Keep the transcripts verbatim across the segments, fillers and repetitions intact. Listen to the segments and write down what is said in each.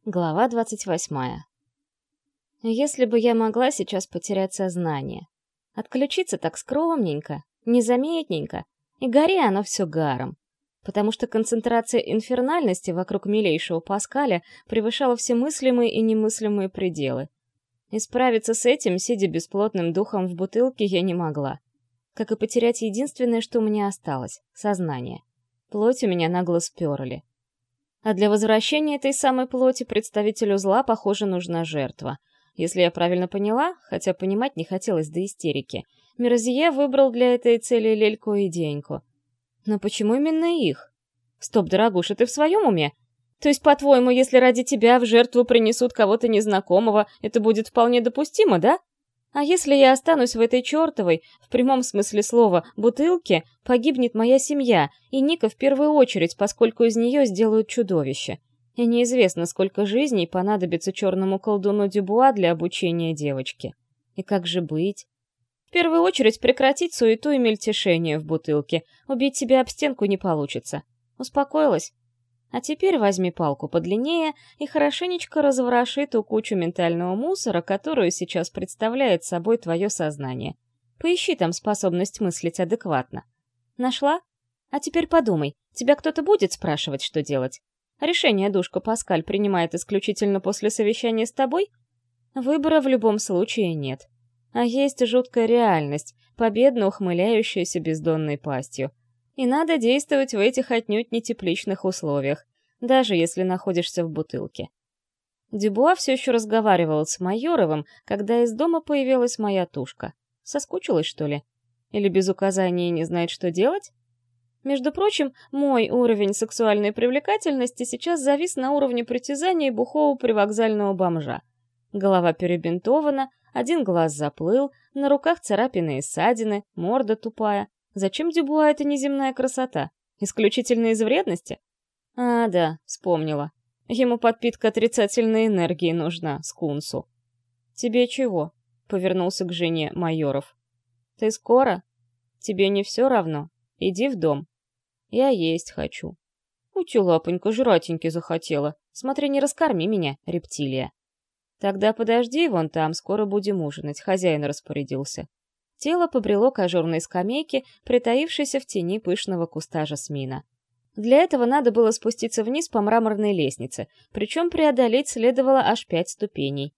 Глава двадцать восьмая. Если бы я могла сейчас потерять сознание. Отключиться так скромненько, незаметненько, и гори оно все гаром. Потому что концентрация инфернальности вокруг милейшего Паскаля превышала все мыслимые и немыслимые пределы. И справиться с этим, сидя бесплотным духом в бутылке, я не могла. Как и потерять единственное, что у меня осталось — сознание. Плоть у меня нагло сперли. А для возвращения этой самой плоти представителю зла, похоже, нужна жертва. Если я правильно поняла, хотя понимать не хотелось до истерики, Мирзие выбрал для этой цели Лельку и Деньку. Но почему именно их? Стоп, дорогуша, ты в своем уме? То есть, по-твоему, если ради тебя в жертву принесут кого-то незнакомого, это будет вполне допустимо, да? А если я останусь в этой чертовой, в прямом смысле слова, бутылке, погибнет моя семья, и Ника в первую очередь, поскольку из нее сделают чудовище. И неизвестно, сколько жизней понадобится черному колдуну Дюбуа для обучения девочки. И как же быть? В первую очередь прекратить суету и мельтешение в бутылке. Убить себя об стенку не получится. Успокоилась? А теперь возьми палку подлиннее и хорошенечко развороши ту кучу ментального мусора, которую сейчас представляет собой твое сознание. Поищи там способность мыслить адекватно. Нашла? А теперь подумай, тебя кто-то будет спрашивать, что делать? Решение душка Паскаль принимает исключительно после совещания с тобой? Выбора в любом случае нет. А есть жуткая реальность, победно ухмыляющаяся бездонной пастью. И надо действовать в этих отнюдь не тепличных условиях, даже если находишься в бутылке. Дюбуа все еще разговаривал с Майоровым, когда из дома появилась моя тушка. Соскучилась, что ли? Или без указаний не знает, что делать? Между прочим, мой уровень сексуальной привлекательности сейчас завис на уровне притязаний бухого привокзального бомжа. Голова перебинтована, один глаз заплыл, на руках царапины и ссадины, морда тупая. Зачем Дюбуа эта неземная красота? Исключительно из вредности? А, да, вспомнила. Ему подпитка отрицательной энергии нужна, скунсу. «Тебе чего?» — повернулся к жене Майоров. «Ты скоро? Тебе не все равно? Иди в дом». «Я есть хочу». «Ути, лапонька, жратеньки захотела. Смотри, не раскорми меня, рептилия». «Тогда подожди, вон там, скоро будем ужинать», — хозяин распорядился. Тело побрело к ажурной скамейке, притаившейся в тени пышного куста жасмина. Для этого надо было спуститься вниз по мраморной лестнице, причем преодолеть следовало аж пять ступеней.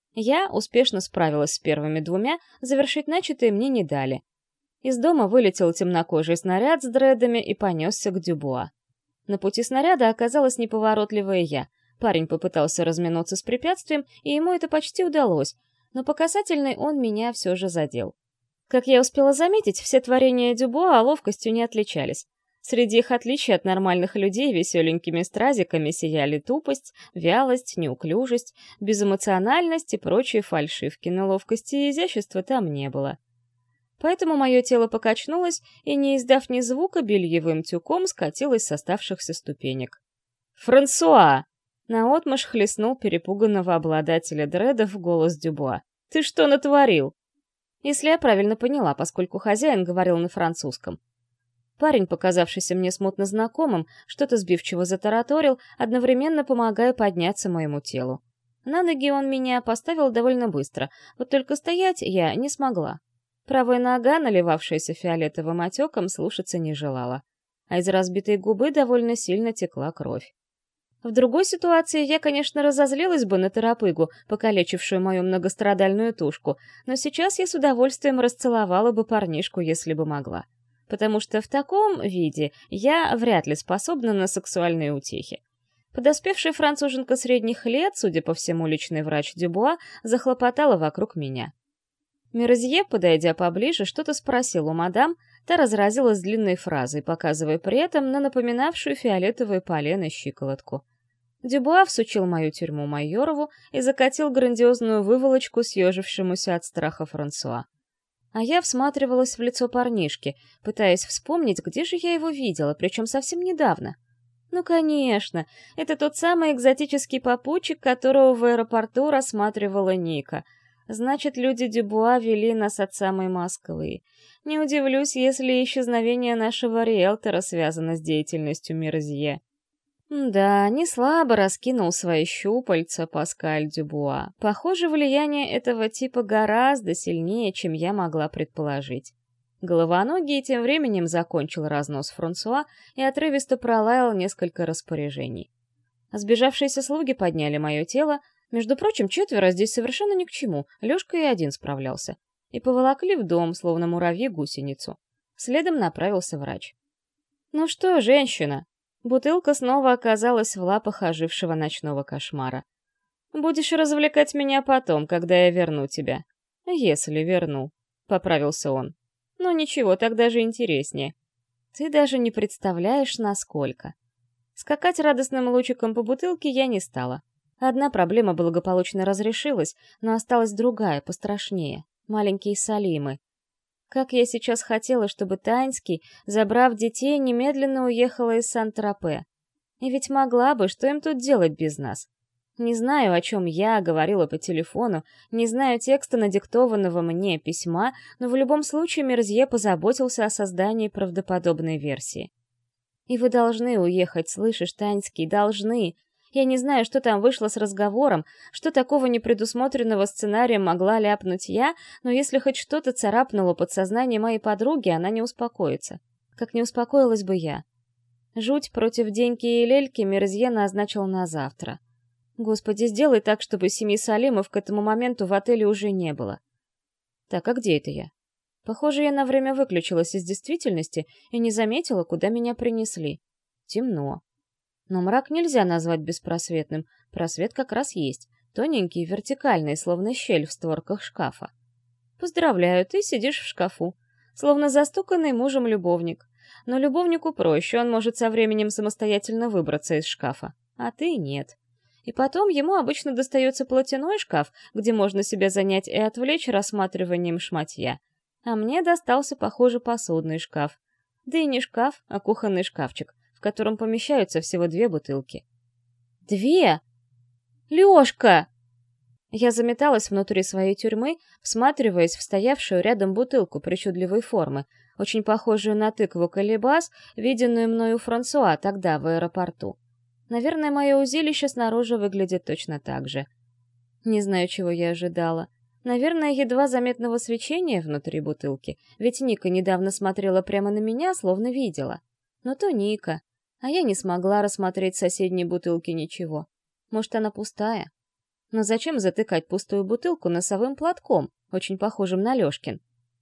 Я успешно справилась с первыми двумя, завершить начатое мне не дали. Из дома вылетел темнокожий снаряд с дредами и понесся к Дюбуа. На пути снаряда оказалась неповоротливая я. Парень попытался разминуться с препятствием, и ему это почти удалось, но по касательной он меня все же задел. Как я успела заметить, все творения Дюбуа ловкостью не отличались. Среди их отличий от нормальных людей веселенькими стразиками сияли тупость, вялость, неуклюжесть, безэмоциональность и прочие фальшивки, но ловкости и изящества там не было. Поэтому мое тело покачнулось и, не издав ни звука, бельевым тюком скатилось с оставшихся ступенек. «Франсуа!» — наотмашь хлестнул перепуганного обладателя дредов голос Дюбуа. «Ты что натворил?» Если я правильно поняла, поскольку хозяин говорил на французском. Парень, показавшийся мне смутно знакомым, что-то сбивчиво затараторил, одновременно помогая подняться моему телу. На ноги он меня поставил довольно быстро, вот только стоять я не смогла. Правая нога, наливавшаяся фиолетовым отеком, слушаться не желала, а из разбитой губы довольно сильно текла кровь. В другой ситуации я, конечно, разозлилась бы на торопыгу, покалечившую мою многострадальную тушку, но сейчас я с удовольствием расцеловала бы парнишку, если бы могла. Потому что в таком виде я вряд ли способна на сексуальные утехи. Подоспевшая француженка средних лет, судя по всему, личный врач Дюбуа, захлопотала вокруг меня. Мирзие, подойдя поближе, что-то спросил у мадам, та разразилась длинной фразой, показывая при этом на напоминавшую фиолетовое полено щиколотку. Дюбуа всучил мою тюрьму Майорову и закатил грандиозную выволочку съежившемуся от страха Франсуа. А я всматривалась в лицо парнишки, пытаясь вспомнить, где же я его видела, причем совсем недавно. Ну, конечно, это тот самый экзотический попутчик, которого в аэропорту рассматривала Ника. Значит, люди Дюбуа вели нас от самой Москвы. Не удивлюсь, если исчезновение нашего риэлтора связано с деятельностью Мирзие. Да, не слабо раскинул свои щупальца Паскаль Дюбуа. Похоже, влияние этого типа гораздо сильнее, чем я могла предположить. Головоногий тем временем закончил разнос Франсуа и отрывисто пролаял несколько распоряжений. Сбежавшиеся слуги подняли мое тело, между прочим, четверо здесь совершенно ни к чему, Лёшка и один справлялся, и поволокли в дом, словно муравьи гусеницу. Следом направился врач. «Ну что, женщина?» Бутылка снова оказалась в лапах ожившего ночного кошмара. «Будешь развлекать меня потом, когда я верну тебя». «Если верну», — поправился он. «Ну ничего, так даже интереснее. Ты даже не представляешь, насколько». Скакать радостным лучиком по бутылке я не стала. Одна проблема благополучно разрешилась, но осталась другая, пострашнее. Маленькие Салимы. Как я сейчас хотела, чтобы Таньский, забрав детей, немедленно уехала из Сан-Тропе. И ведь могла бы, что им тут делать без нас? Не знаю, о чем я говорила по телефону, не знаю текста надиктованного мне письма, но в любом случае Мерзье позаботился о создании правдоподобной версии. И вы должны уехать, слышишь, Таньский, должны. Я не знаю, что там вышло с разговором, что такого непредусмотренного сценария могла ляпнуть я, но если хоть что-то царапнуло подсознание моей подруги, она не успокоится. Как не успокоилась бы я. Жуть против Деньки и Лельки Мерзье назначил на завтра. Господи, сделай так, чтобы семьи Салимов к этому моменту в отеле уже не было. Так, а где это я? Похоже, я на время выключилась из действительности и не заметила, куда меня принесли. Темно. Но мрак нельзя назвать беспросветным, просвет как раз есть, тоненький, вертикальный, словно щель в створках шкафа. Поздравляю, ты сидишь в шкафу, словно застуканный мужем любовник. Но любовнику проще, он может со временем самостоятельно выбраться из шкафа, а ты нет. И потом ему обычно достается платяной шкаф, где можно себя занять и отвлечь рассматриванием шматья. А мне достался, похоже, посудный шкаф. Да и не шкаф, а кухонный шкафчик, в котором помещаются всего две бутылки. Две? Лёшка! Я заметалась внутри своей тюрьмы, всматриваясь в стоявшую рядом бутылку причудливой формы, очень похожую на тыкву колебас, виденную мною Франсуа тогда в аэропорту. Наверное, мое узилище снаружи выглядит точно так же. Не знаю, чего я ожидала. Наверное, едва заметного свечения внутри бутылки, ведь Ника недавно смотрела прямо на меня, словно видела. Но то Ника, а я не смогла рассмотреть в соседней бутылке ничего. Может, она пустая? Но зачем затыкать пустую бутылку носовым платком, очень похожим на Лёшкин?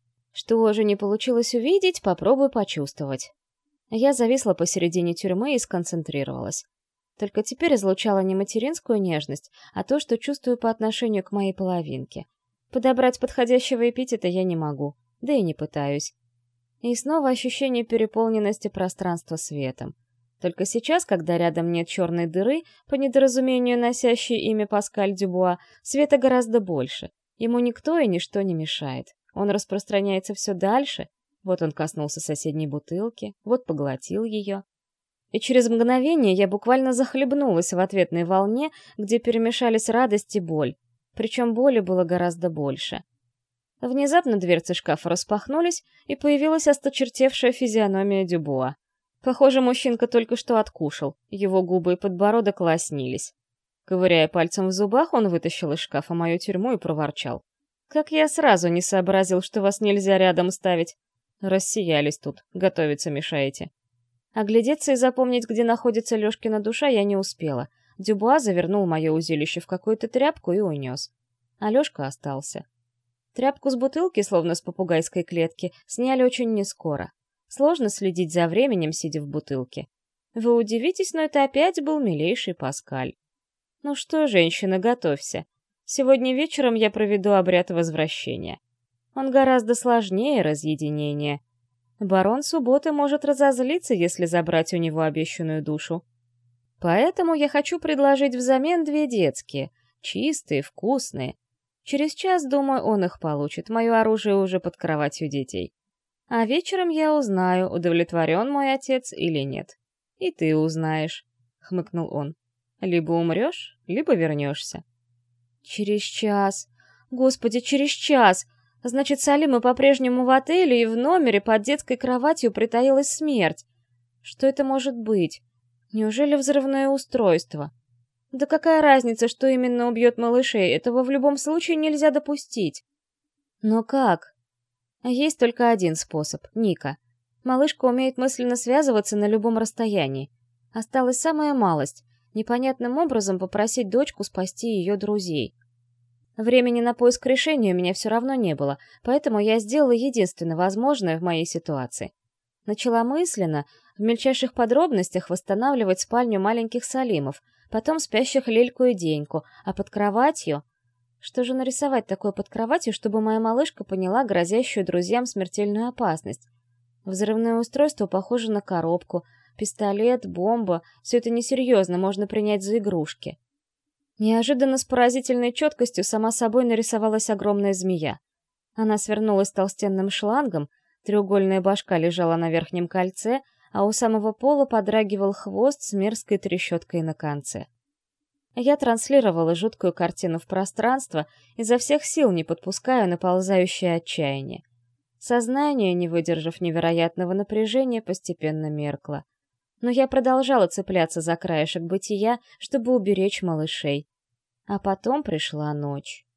Что же не получилось увидеть, попробуй почувствовать. Я зависла посередине тюрьмы и сконцентрировалась. Только теперь излучала не материнскую нежность, а то, что чувствую по отношению к моей половинке. Подобрать подходящего эпитета я не могу, да и не пытаюсь. И снова ощущение переполненности пространства светом. Только сейчас, когда рядом нет черной дыры, по недоразумению носящей имя Паскаль Дюбуа, света гораздо больше. Ему никто и ничто не мешает. Он распространяется все дальше. Вот он коснулся соседней бутылки, вот поглотил ее. И через мгновение я буквально захлебнулась в ответной волне, где перемешались радость и боль. Причем боли было гораздо больше. Внезапно дверцы шкафа распахнулись, и появилась осточертевшая физиономия Дюбуа. Похоже, мужчинка только что откушал, его губы и подбородок лоснились. Ковыряя пальцем в зубах, он вытащил из шкафа мою тюрьму и проворчал. «Как я сразу не сообразил, что вас нельзя рядом ставить. Рассиялись тут, готовиться мешаете». Оглядеться и запомнить, где находится Лёшкина душа, я не успела. Дюбуа завернул мое узилище в какую-то тряпку и унес. А Лёшка остался. Тряпку с бутылки, словно с попугайской клетки, сняли очень нескоро. Сложно следить за временем, сидя в бутылке. Вы удивитесь, но это опять был милейший Паскаль. Ну что, женщина, готовься. Сегодня вечером я проведу обряд возвращения. Он гораздо сложнее разъединения. Барон Субботы может разозлиться, если забрать у него обещанную душу. Поэтому я хочу предложить взамен две детские, чистые, вкусные. Через час, думаю, он их получит, мое оружие уже под кроватью детей. А вечером я узнаю, удовлетворен мой отец или нет. И ты узнаешь, — хмыкнул он. Либо умрешь, либо вернешься. Через час. Господи, через час! Значит, Салима по-прежнему в отеле, и в номере под детской кроватью притаилась смерть. Что это может быть? Неужели взрывное устройство? Да какая разница, что именно убьет малышей, этого в любом случае нельзя допустить. Но как? Есть только один способ — Ника. Малышка умеет мысленно связываться на любом расстоянии. Осталась самая малость — непонятным образом попросить дочку спасти ее друзей. Времени на поиск решения у меня все равно не было, поэтому я сделала единственное возможное в моей ситуации. Начала мысленно, в мельчайших подробностях восстанавливать спальню маленьких Салимов, потом спящих Лельку и Деньку, а под кроватью... Что же нарисовать такое под кроватью, чтобы моя малышка поняла грозящую друзьям смертельную опасность? Взрывное устройство похоже на коробку, пистолет, бомба — все это несерьезно, можно принять за игрушки. Неожиданно с поразительной четкостью сама собой нарисовалась огромная змея. Она свернулась толстенным шлангом, треугольная башка лежала на верхнем кольце, а у самого пола подрагивал хвост с мерзкой трещоткой на конце. Я транслировала жуткую картину в пространство, изо всех сил не подпуская наползающее отчаяние. Сознание, не выдержав невероятного напряжения, постепенно меркло. Но я продолжала цепляться за краешек бытия, чтобы уберечь малышей. А потом пришла ночь.